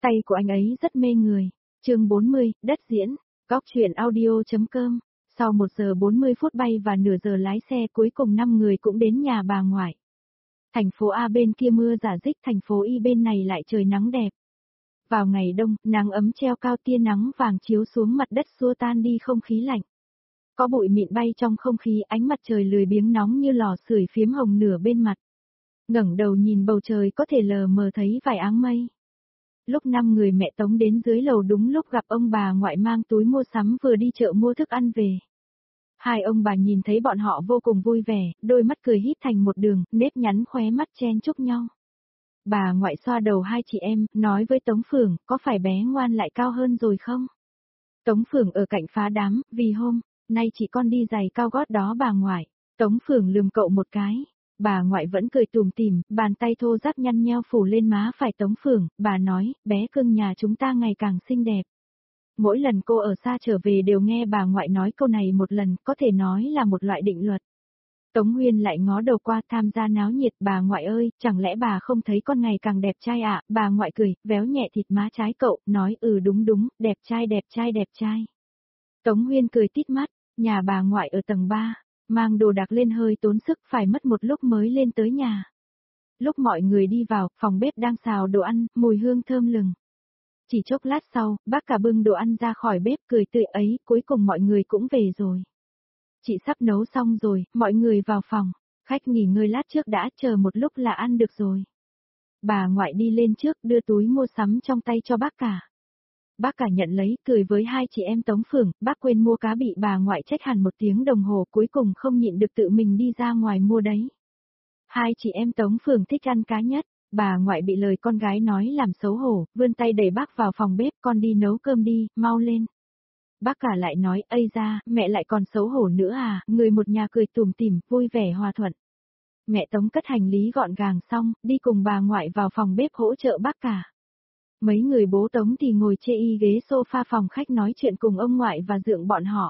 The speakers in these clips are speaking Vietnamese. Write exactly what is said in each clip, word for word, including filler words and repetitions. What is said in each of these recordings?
Tay của anh ấy rất mê người. Chương bốn mươi, đất diễn. Góc truyện audio.com. Sau một giờ bốn mươi phút bay và nửa giờ lái xe, cuối cùng năm người cũng đến nhà bà ngoại. Thành phố A bên kia mưa rả rích, thành phố Y bên này lại trời nắng đẹp. Vào ngày đông, nắng ấm treo cao, tia nắng vàng chiếu xuống mặt đất xua tan đi không khí lạnh. Có bụi mịn bay trong không khí, ánh mặt trời lười biếng nóng như lò sưởi phiếm hồng nửa bên mặt. Ngẩng đầu nhìn bầu trời có thể lờ mờ thấy vài áng mây. Lúc năm người mẹ Tống đến dưới lầu đúng lúc gặp ông bà ngoại mang túi mua sắm vừa đi chợ mua thức ăn về. Hai ông bà nhìn thấy bọn họ vô cùng vui vẻ, đôi mắt cười híp thành một đường, nếp nhắn khóe mắt chen chúc nhau. Bà ngoại xoa đầu hai chị em, nói với Tống Phượng, có phải bé ngoan lại cao hơn rồi không? Tống Phượng ở cạnh phá đám, vì hôm nay chị con đi giày cao gót đó bà ngoại. Tống Phượng lườm cậu một cái. Bà ngoại vẫn cười tủm tỉm, bàn tay thô ráp nhăn nheo phủ lên má phải Tống Phượng, bà nói, bé cưng nhà chúng ta ngày càng xinh đẹp. Mỗi lần cô ở xa trở về đều nghe bà ngoại nói câu này một lần, có thể nói là một loại định luật. Tống Huyên lại ngó đầu qua tham gia náo nhiệt, bà ngoại ơi, chẳng lẽ bà không thấy con ngày càng đẹp trai ạ? À? Bà ngoại cười, véo nhẹ thịt má trái cậu, nói ừ đúng đúng, đẹp trai đẹp trai đẹp trai. Tống Huyên cười tít mắt, nhà bà ngoại ở tầng ba. Mang đồ đạc lên hơi tốn sức, phải mất một lúc mới lên tới nhà. Lúc mọi người đi vào, phòng bếp đang xào đồ ăn, mùi hương thơm lừng. Chỉ chốc lát sau, bác cả bưng đồ ăn ra khỏi bếp cười tươi ấy, cuối cùng mọi người cũng về rồi. Chị sắp nấu xong rồi, mọi người vào phòng, khách nghỉ ngơi lát trước đã, chờ một lúc là ăn được rồi. Bà ngoại đi lên trước đưa túi mua sắm trong tay cho bác cả. Bác cả nhận lấy, cười với hai chị em Tống Phượng, bác quên mua cá bị bà ngoại trách hẳn một tiếng đồng hồ, cuối cùng không nhịn được tự mình đi ra ngoài mua đấy. Hai chị em Tống Phượng thích ăn cá nhất, bà ngoại bị lời con gái nói làm xấu hổ, vươn tay đẩy bác vào phòng bếp, con đi nấu cơm đi, mau lên. Bác cả lại nói, ây da, mẹ lại còn xấu hổ nữa à, người một nhà cười tủm tỉm, vui vẻ hòa thuận. Mẹ Tống cất hành lý gọn gàng xong, đi cùng bà ngoại vào phòng bếp hỗ trợ bác cả. Mấy người bố Tống thì ngồi chê y ghế sofa phòng khách nói chuyện cùng ông ngoại và dượng bọn họ.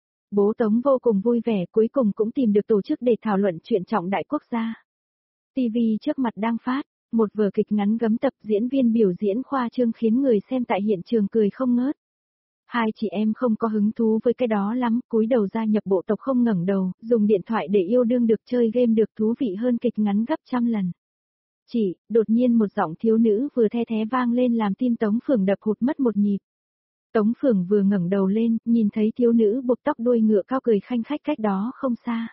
Bố Tống vô cùng vui vẻ, cuối cùng cũng tìm được tổ chức để thảo luận chuyện trọng đại quốc gia. ti vi trước mặt đang phát, một vở kịch ngắn gấm tập, diễn viên biểu diễn khoa trương khiến người xem tại hiện trường cười không ngớt. Hai chị em không có hứng thú với cái đó lắm, cúi đầu gia nhập bộ tộc không ngẩng đầu, dùng điện thoại để yêu đương được, chơi game được, thú vị hơn kịch ngắn gấp trăm lần. Chị, đột nhiên một giọng thiếu nữ vừa the thé vang lên làm tim Tống Phượng đập hụt mất một nhịp. Tống Phượng vừa ngẩng đầu lên, nhìn thấy thiếu nữ buộc tóc đuôi ngựa cao cười khanh khách cách đó không xa.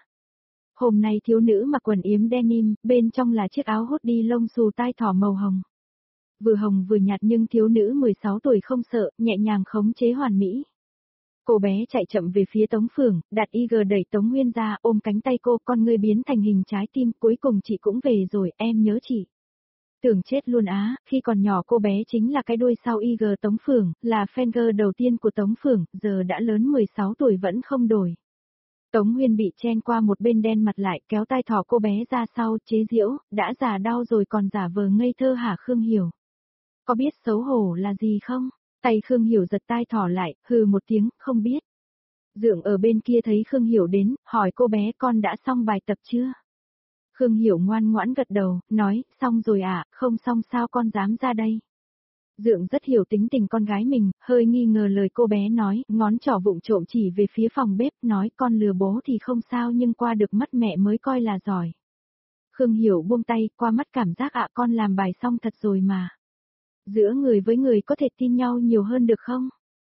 Hôm nay thiếu nữ mặc quần yếm denim, bên trong là chiếc áo hốt đi lông xù tai thỏ màu hồng. Vừa hồng vừa nhạt nhưng thiếu nữ mười sáu tuổi không sợ, nhẹ nhàng khống chế hoàn mỹ. Cô bé chạy chậm về phía Tống Phượng, đặt y gờ đẩy Tống Nguyên ra, ôm cánh tay cô, con ngươi biến thành hình trái tim, cuối cùng chị cũng về rồi, em nhớ chị. Tưởng chết luôn á, khi còn nhỏ cô bé chính là cái đuôi sau i giê Tống Phượng, là fan girl đầu tiên của Tống Phượng, giờ đã lớn mười sáu tuổi vẫn không đổi. Tống Nguyên bị chen qua một bên đen mặt lại, kéo tai thỏ cô bé ra sau, chế giễu, đã già đau rồi còn giả vờ ngây thơ hả Khương Hiểu? Có biết xấu hổ là gì không? Tay Khương Hiểu giật tai thỏ lại, hừ một tiếng, không biết. Dượng ở bên kia thấy Khương Hiểu đến, hỏi cô bé con đã xong bài tập chưa? Khương Hiểu ngoan ngoãn gật đầu, nói, xong rồi ạ, à, không xong sao con dám ra đây. Dượng rất hiểu tính tình con gái mình, hơi nghi ngờ lời cô bé nói, ngón trỏ vụng trộm chỉ về phía phòng bếp, nói con lừa bố thì không sao nhưng qua được mắt mẹ mới coi là giỏi. Khương Hiểu buông tay, qua mắt cảm giác ạ à, con làm bài xong thật rồi mà. Giữa người với người có thể tin nhau nhiều hơn được không?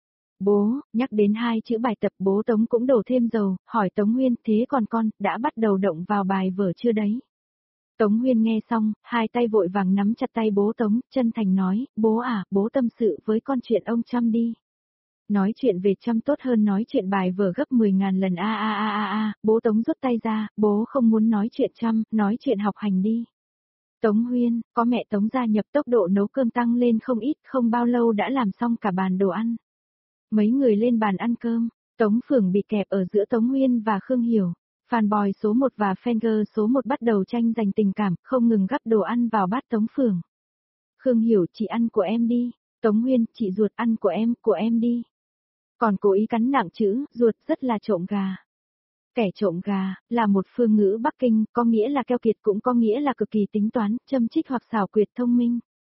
Bố, nhắc đến hai chữ bài tập bố Tống cũng đổ thêm dầu, hỏi Tống Nguyên, thế còn con, đã bắt đầu động vào bài vở chưa đấy? Tống Nguyên nghe xong, hai tay vội vàng nắm chặt tay bố Tống, chân thành nói, bố à, bố tâm sự với con chuyện ông Trump đi. Nói chuyện về Trump tốt hơn nói chuyện bài vở gấp mười ngàn lần a a a a a, bố Tống rút tay ra, bố không muốn nói chuyện Trump, nói chuyện học hành đi. Tống Huyên, có mẹ Tống gia nhập tốc độ nấu cơm tăng lên không ít, không bao lâu đã làm xong cả bàn đồ ăn. Mấy người lên bàn ăn cơm, Tống Phượng bị kẹp ở giữa Tống Huyên và Khương Hiểu. Fanboy số một và fanger số một bắt đầu tranh giành tình cảm, không ngừng gắp đồ ăn vào bát Tống Phượng. Khương Hiểu, chị ăn của em đi. Tống Huyên, chị ruột ăn của em, của em đi. Còn cố ý cắn nặng chữ, ruột rất là trộm gà. Kẻ trộm gà, là một phương ngữ Bắc Kinh, có nghĩa là keo kiệt cũng có nghĩa là cực kỳ tính toán, châm chích hoặc xảo quyệt thông minh.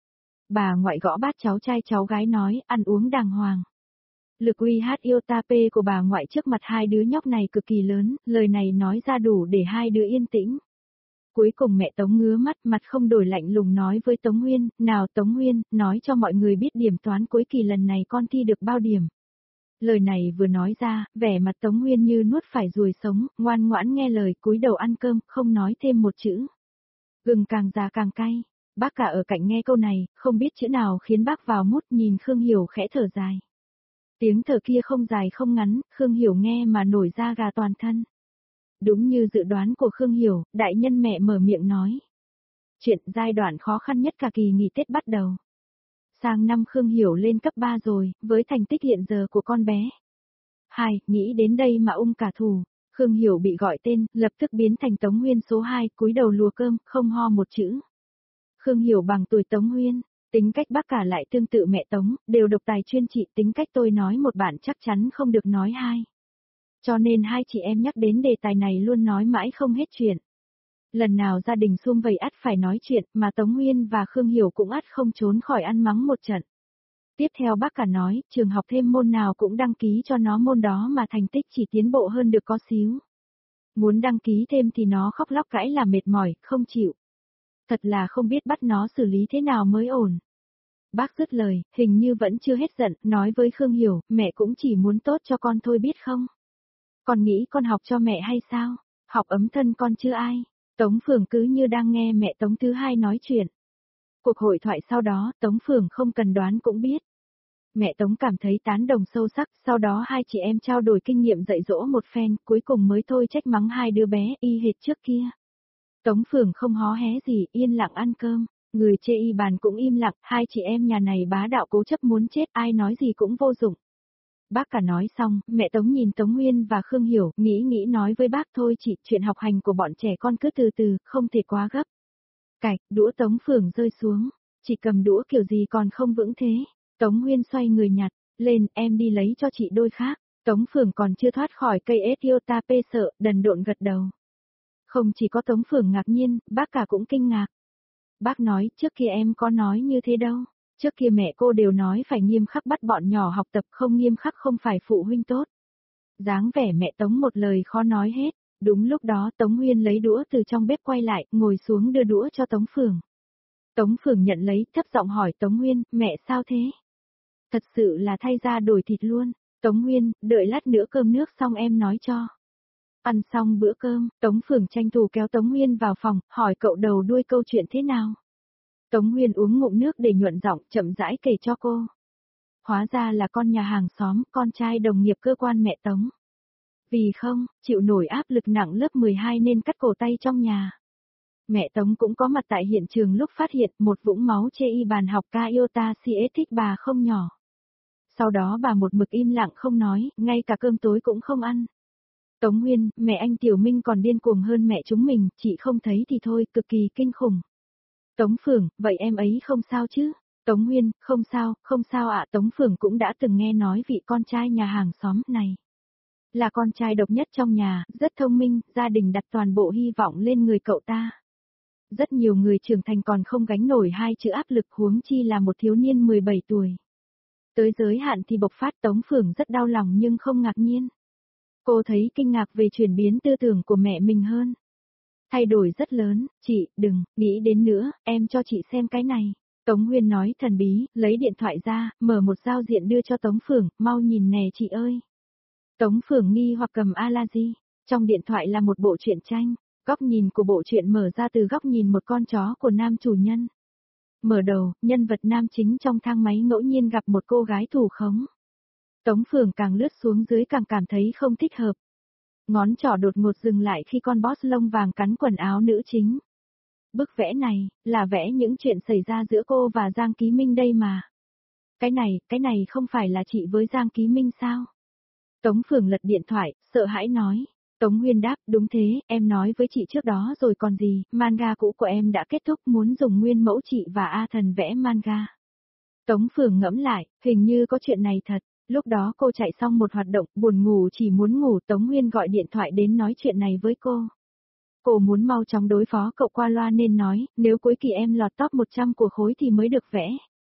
Bà ngoại gõ bát cháu trai cháu gái nói, ăn uống đàng hoàng. Lực uy hát yêu ta pê của bà ngoại trước mặt hai đứa nhóc này cực kỳ lớn, lời này nói ra đủ để hai đứa yên tĩnh. Cuối cùng mẹ Tống ngứa mắt, mặt không đổi lạnh lùng nói với Tống Nguyên, nào Tống Nguyên, nói cho mọi người biết điểm toán cuối kỳ lần này con thi được bao điểm. Lời này vừa nói ra, vẻ mặt Tống Nguyên như nuốt phải ruồi sống, ngoan ngoãn nghe lời, cúi đầu ăn cơm, không nói thêm một chữ. Gừng càng già càng cay, bác cả ở cạnh nghe câu này, không biết chữ nào khiến bác vào mút, nhìn Khương Hiểu khẽ thở dài. Tiếng thở kia không dài không ngắn, Khương Hiểu nghe mà nổi da gà toàn thân. Đúng như dự đoán của Khương Hiểu, đại nhân mẹ mở miệng nói. Chuyện giai đoạn khó khăn nhất cả kỳ nghỉ Tết bắt đầu. Sang năm Khương Hiểu lên cấp ba rồi, với thành tích hiện giờ của con bé. Hai, nghĩ đến đây mà ung cả thù. Khương Hiểu bị gọi tên, lập tức biến thành Tống Nguyên số hai, cúi đầu lùa cơm, không ho một chữ. Khương Hiểu bằng tuổi Tống Nguyên, tính cách bác cả lại tương tự mẹ Tống, đều độc tài chuyên trị, tính cách tôi nói một bạn chắc chắn không được nói hai. Cho nên hai chị em nhắc đến đề tài này luôn nói mãi không hết chuyện. Lần nào gia đình sum vầy ắt phải nói chuyện, mà Tống Nguyên và Khương Hiểu cũng ắt không trốn khỏi ăn mắng một trận. Tiếp theo bác cả nói, trường học thêm môn nào cũng đăng ký cho nó môn đó mà thành tích chỉ tiến bộ hơn được có xíu. Muốn đăng ký thêm thì nó khóc lóc cãi là mệt mỏi, không chịu. Thật là không biết bắt nó xử lý thế nào mới ổn. Bác dứt lời, hình như vẫn chưa hết giận, nói với Khương Hiểu, mẹ cũng chỉ muốn tốt cho con thôi biết không? Con nghĩ con học cho mẹ hay sao? Học ấm thân con chứ ai? Tống Phường cứ như đang nghe mẹ Tống thứ hai nói chuyện. Cuộc hội thoại sau đó, Tống Phường không cần đoán cũng biết. Mẹ Tống cảm thấy tán đồng sâu sắc, sau đó hai chị em trao đổi kinh nghiệm dạy dỗ một phen, cuối cùng mới thôi trách mắng hai đứa bé y hệt trước kia. Tống Phường không hó hé gì, yên lặng ăn cơm, người chê y bàn cũng im lặng, hai chị em nhà này bá đạo cố chấp muốn chết, ai nói gì cũng vô dụng. Bác cả nói xong, mẹ Tống nhìn Tống Nguyên và Khương Hiểu, nghĩ nghĩ nói với bác thôi chị, chuyện học hành của bọn trẻ con cứ từ từ, không thể quá gấp. Cạch, đũa Tống Phường rơi xuống, chị cầm đũa kiểu gì còn không vững thế. Tống Nguyên xoay người nhặt, lên, em đi lấy cho chị đôi khác. Tống Phường còn chưa thoát khỏi cây Etiotapé sợ, đần độn gật đầu. Không chỉ có Tống Phường ngạc nhiên, bác cả cũng kinh ngạc. Bác nói, trước kia em có nói như thế đâu. Trước kia mẹ cô đều nói phải nghiêm khắc bắt bọn nhỏ học tập, không nghiêm khắc không phải phụ huynh tốt. Dáng vẻ mẹ Tống một lời khó nói hết. Đúng lúc đó Tống Nguyên lấy đũa từ trong bếp quay lại, ngồi xuống đưa đũa cho Tống Phường. Tống Phường nhận lấy, thấp giọng hỏi Tống Nguyên, mẹ sao thế? Thật sự là thay ra đổi thịt luôn. Tống Nguyên, đợi lát nữa cơm nước xong em nói cho. Ăn xong bữa cơm, Tống Phường tranh thủ kéo Tống Nguyên vào phòng, hỏi cậu đầu đuôi câu chuyện thế nào. Tống Nguyên uống ngụm nước để nhuận giọng, chậm rãi kể cho cô. Hóa ra là con nhà hàng xóm, con trai đồng nghiệp cơ quan mẹ Tống. Vì không, chịu nổi áp lực nặng lớp mười hai nên cắt cổ tay trong nhà. Mẹ Tống cũng có mặt tại hiện trường lúc phát hiện một vũng máu chê y bàn học ca iota cs thích bà không nhỏ. Sau đó bà một mực im lặng không nói, ngay cả cơm tối cũng không ăn. Tống Nguyên, mẹ anh Tiểu Minh còn điên cuồng hơn mẹ chúng mình, chị không thấy thì thôi, cực kỳ kinh khủng. Tống Phường, vậy em ấy không sao chứ? Tống Nguyên, không sao, không sao ạ. Tống Phường cũng đã từng nghe nói vị con trai nhà hàng xóm này. Là con trai độc nhất trong nhà, rất thông minh, gia đình đặt toàn bộ hy vọng lên người cậu ta. Rất nhiều người trưởng thành còn không gánh nổi hai chữ áp lực, huống chi là một thiếu niên mười bảy tuổi. Tới giới hạn thì bộc phát. Tống Phường rất đau lòng nhưng không ngạc nhiên. Cô thấy kinh ngạc về chuyển biến tư tưởng của mẹ mình hơn. Thay đổi rất lớn, chị, đừng, nghĩ đến nữa, em cho chị xem cái này. Tống Nguyên nói thần bí, lấy điện thoại ra, mở một giao diện đưa cho Tống Phường, mau nhìn nè chị ơi. Tống Phường nghi hoặc cầm Alaji, trong điện thoại là một bộ truyện tranh, góc nhìn của bộ truyện mở ra từ góc nhìn một con chó của nam chủ nhân. Mở đầu, nhân vật nam chính trong thang máy ngẫu nhiên gặp một cô gái thủ khống. Tống Phường càng lướt xuống dưới càng cảm thấy không thích hợp. Ngón trỏ đột ngột dừng lại khi con boss lông vàng cắn quần áo nữ chính. Bức vẽ này, là vẽ những chuyện xảy ra giữa cô và Giang Ký Minh đây mà. Cái này, cái này không phải là chị với Giang Ký Minh sao? Tống Phường lật điện thoại, sợ hãi nói. Tống Nguyên đáp, đúng thế, em nói với chị trước đó rồi còn gì, manga cũ của em đã kết thúc, muốn dùng nguyên mẫu chị và A Thần vẽ manga. Tống Phường ngẫm lại, hình như có chuyện này thật. Lúc đó cô chạy xong một hoạt động, buồn ngủ chỉ muốn ngủ, Tống Nguyên gọi điện thoại đến nói chuyện này với cô. Cô muốn mau chóng đối phó cậu qua loa nên nói, nếu cuối kỳ em lọt top một trăm của khối thì mới được vẽ.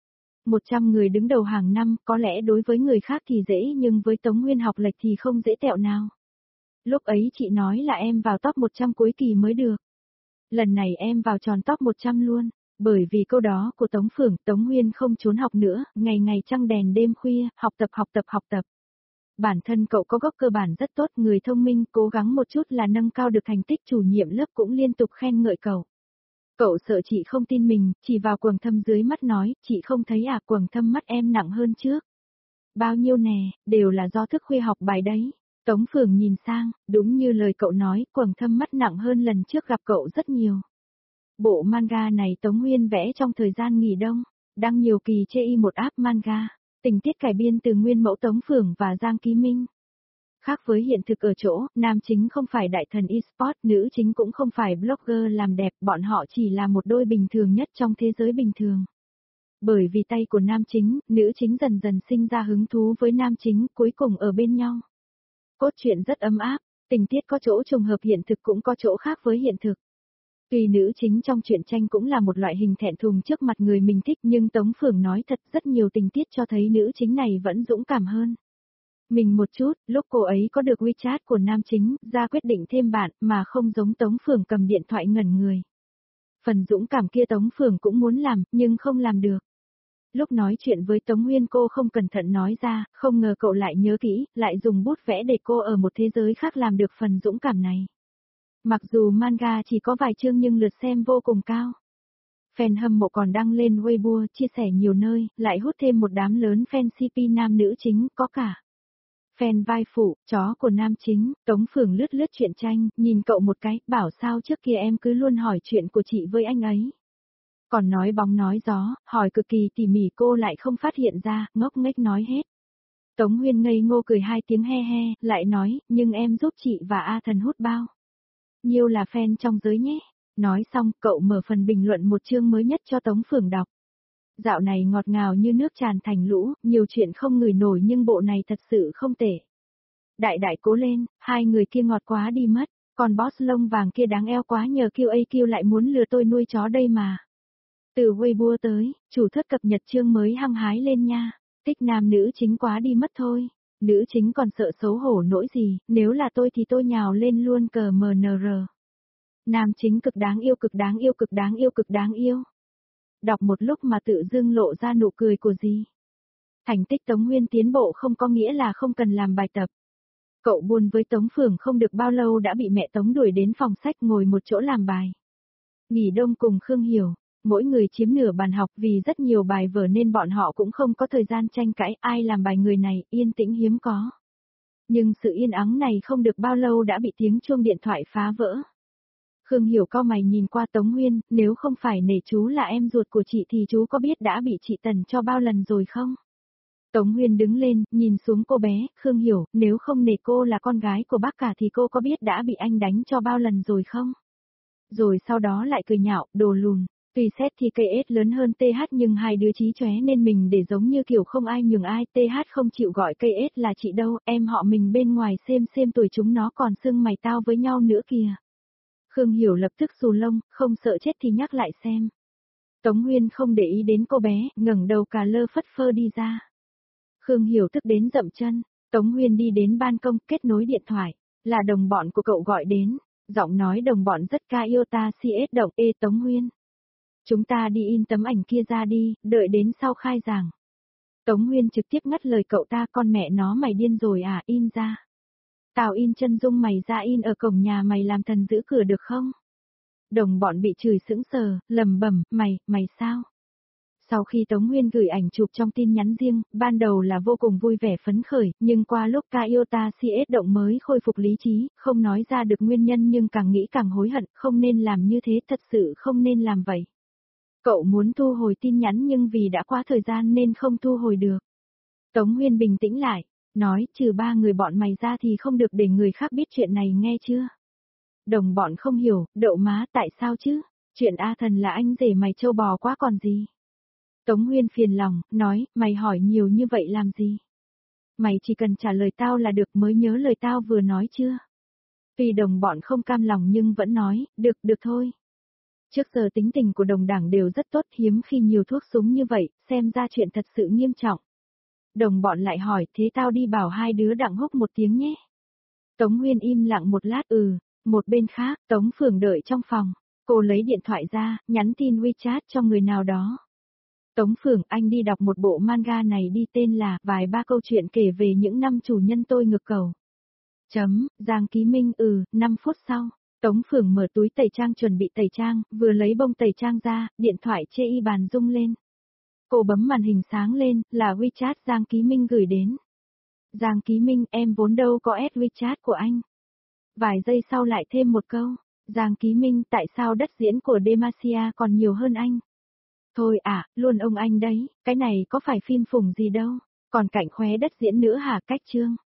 một trăm người đứng đầu hàng năm, có lẽ đối với người khác thì dễ nhưng với Tống Nguyên học lệch thì không dễ tẹo nào. Lúc ấy chị nói là em vào top một trăm cuối kỳ mới được. Lần này em vào tròn top một trăm luôn. Bởi vì câu đó của Tống Phượng, Tống Nguyên không trốn học nữa, ngày ngày trăng đèn đêm khuya, học tập học tập học tập. Bản thân cậu có gốc cơ bản rất tốt, người thông minh, cố gắng một chút là nâng cao được thành tích, chủ nhiệm lớp cũng liên tục khen ngợi cậu. Cậu sợ chị không tin mình, chỉ vào quầng thâm dưới mắt nói, chị không thấy à, quầng thâm mắt em nặng hơn trước. Bao nhiêu nè, đều là do thức khuya học bài đấy. Tống Phượng nhìn sang, đúng như lời cậu nói, quầng thâm mắt nặng hơn lần trước gặp cậu rất nhiều. Bộ manga này Tống Nguyên vẽ trong thời gian nghỉ đông, đăng nhiều kỳ chê y một app manga, tình tiết cải biên từ nguyên mẫu Tống Phượng và Giang Ký Minh. Khác với hiện thực ở chỗ, nam chính không phải đại thần eSport, nữ chính cũng không phải blogger làm đẹp, bọn họ chỉ là một đôi bình thường nhất trong thế giới bình thường. Bởi vì tay của nam chính, nữ chính dần dần sinh ra hứng thú với nam chính, cuối cùng ở bên nhau. Cốt truyện rất ấm áp, tình tiết có chỗ trùng hợp hiện thực cũng có chỗ khác với hiện thực. Tuy nữ chính trong truyện tranh cũng là một loại hình thẹn thùng trước mặt người mình thích nhưng Tống Phượng nói thật rất nhiều tình tiết cho thấy nữ chính này vẫn dũng cảm hơn. Mình một chút, lúc cô ấy có được WeChat của nam chính, ra quyết định thêm bạn mà không giống Tống Phượng cầm điện thoại ngẩn người. Phần dũng cảm kia Tống Phượng cũng muốn làm, nhưng không làm được. Lúc nói chuyện với Tống Nguyên cô không cẩn thận nói ra, không ngờ cậu lại nhớ kỹ, lại dùng bút vẽ để cô ở một thế giới khác làm được phần dũng cảm này. Mặc dù manga chỉ có vài chương nhưng lượt xem vô cùng cao. Fan hâm mộ còn đăng lên Weibo chia sẻ nhiều nơi, lại hút thêm một đám lớn fan xê pê nam nữ chính, có cả fan vai phụ, chó của nam chính. Tống Phượng lướt lướt truyện tranh, nhìn cậu một cái, bảo sao trước kia em cứ luôn hỏi chuyện của chị với anh ấy. Còn nói bóng nói gió, hỏi cực kỳ tỉ mỉ cô lại không phát hiện ra, ngốc nghếch nói hết. Tống Nguyên ngây ngô cười hai tiếng he he, lại nói, nhưng em giúp chị và A Thần hút bao nhiêu là fan trong giới nhé. Nói xong, cậu mở phần bình luận một chương mới nhất cho Tống Phượng đọc. Dạo này ngọt ngào như nước tràn thành lũ, nhiều chuyện không ngửi nổi nhưng bộ này thật sự không tệ. Đại đại cố lên, hai người kia ngọt quá đi mất, còn boss lông vàng kia đáng eo quá, nhờ Q A Q lại muốn lừa tôi nuôi chó đây mà. Từ Weibo tới, chủ thất cập nhật chương mới hăng hái lên nha, tích nam nữ chính quá đi mất thôi. Nữ chính còn sợ xấu hổ nỗi gì, nếu là tôi thì tôi nhào lên luôn cờ em en rờ. Nam chính cực đáng yêu cực đáng yêu cực đáng yêu cực đáng yêu. Đọc một lúc mà tự dưng lộ ra nụ cười của gì. Thành tích Tống Nguyên tiến bộ không có nghĩa là không cần làm bài tập. Cậu buôn với Tống Phượng không được bao lâu đã bị mẹ Tống đuổi đến phòng sách ngồi một chỗ làm bài. Nghỉ đông cùng Khương Hiểu, mỗi người chiếm nửa bàn học vì rất nhiều bài vở nên bọn họ cũng không có thời gian tranh cãi ai làm bài người này, yên tĩnh hiếm có. Nhưng sự yên ắng này không được bao lâu đã bị tiếng chuông điện thoại phá vỡ. Khương Hiểu cau mày nhìn qua Tống Nguyên, nếu không phải nể chú là em ruột của chị thì chú có biết đã bị chị Tần cho bao lần rồi không? Tống Nguyên đứng lên, nhìn xuống cô bé, Khương Hiểu, nếu không nể cô là con gái của bác cả thì cô có biết đã bị anh đánh cho bao lần rồi không? Rồi sau đó lại cười nhạo, đồ lùn. Tuy xét thì ca ét lớn hơn tê hát nhưng hai đứa chí chóe nên mình để giống như kiểu không ai nhường ai, tê hát không chịu gọi ca ét là chị đâu, em họ mình bên ngoài xem xem tuổi chúng nó còn xưng mày tao với nhau nữa kìa. Khương Hiểu lập tức xù lông, không sợ chết thì nhắc lại xem. Tống Nguyên không để ý đến cô bé, ngẩng đầu cà lơ phất phơ đi ra. Khương Hiểu tức đến dậm chân, Tống Nguyên đi đến ban công kết nối điện thoại, là đồng bọn của cậu gọi đến, giọng nói đồng bọn rất ca yêu ta xê ét động ê Tống Nguyên. Chúng ta đi in tấm ảnh kia ra đi, đợi đến sau khai giảng. Tống Nguyên trực tiếp ngắt lời cậu ta, con mẹ nó mày điên rồi à, in ra. Tao in chân dung mày ra in ở cổng nhà mày làm thần giữ cửa được không? Đồng bọn bị chửi sững sờ, lầm bẩm, mày, mày sao? Sau khi Tống Nguyên gửi ảnh chụp trong tin nhắn riêng, ban đầu là vô cùng vui vẻ phấn khởi, nhưng qua lúc ca yêu ta xê ét động mới khôi phục lý trí, không nói ra được nguyên nhân nhưng càng nghĩ càng hối hận, không nên làm như thế, thật sự không nên làm vậy. Cậu muốn thu hồi tin nhắn nhưng vì đã quá thời gian nên không thu hồi được. Tống Nguyên bình tĩnh lại, nói trừ ba người bọn mày ra thì không được để người khác biết chuyện này nghe chưa? Đồng bọn không hiểu, đậu má tại sao chứ? Chuyện A Thần là anh rể mày trâu bò quá còn gì? Tống Nguyên phiền lòng, nói, mày hỏi nhiều như vậy làm gì? Mày chỉ cần trả lời tao là được, mới nhớ lời tao vừa nói chưa? Tuy đồng bọn không cam lòng nhưng vẫn nói, được, được thôi. Trước giờ tính tình của đồng đảng đều rất tốt, hiếm khi nhiều thuốc súng như vậy, xem ra chuyện thật sự nghiêm trọng. Đồng bọn lại hỏi, thế tao đi bảo hai đứa đặng húc một tiếng nhé. Tống Nguyên im lặng một lát, ừ. Một bên khác, Tống Phượng đợi trong phòng. Cô lấy điện thoại ra, nhắn tin WeChat cho người nào đó. Tống Phượng, anh đi đọc một bộ manga này đi, tên là Vài ba câu chuyện kể về những năm chủ nhân tôi ngược cầu. Chấm, Giang Ký Minh, ừ, năm phút sau. Tống Phượng mở túi tẩy trang chuẩn bị tẩy trang, vừa lấy bông tẩy trang ra, điện thoại chê y bàn rung lên. Cô bấm màn hình sáng lên, là WeChat Giang Ký Minh gửi đến. Giang Ký Minh, em vốn đâu có add WeChat của anh. Vài giây sau lại thêm một câu. Giang Ký Minh, tại sao đất diễn của Demacia còn nhiều hơn anh? Thôi à, luôn ông anh đấy, cái này có phải phim phủng gì đâu. Còn Cảnh Khóe đất diễn nữa hả? Cách chương.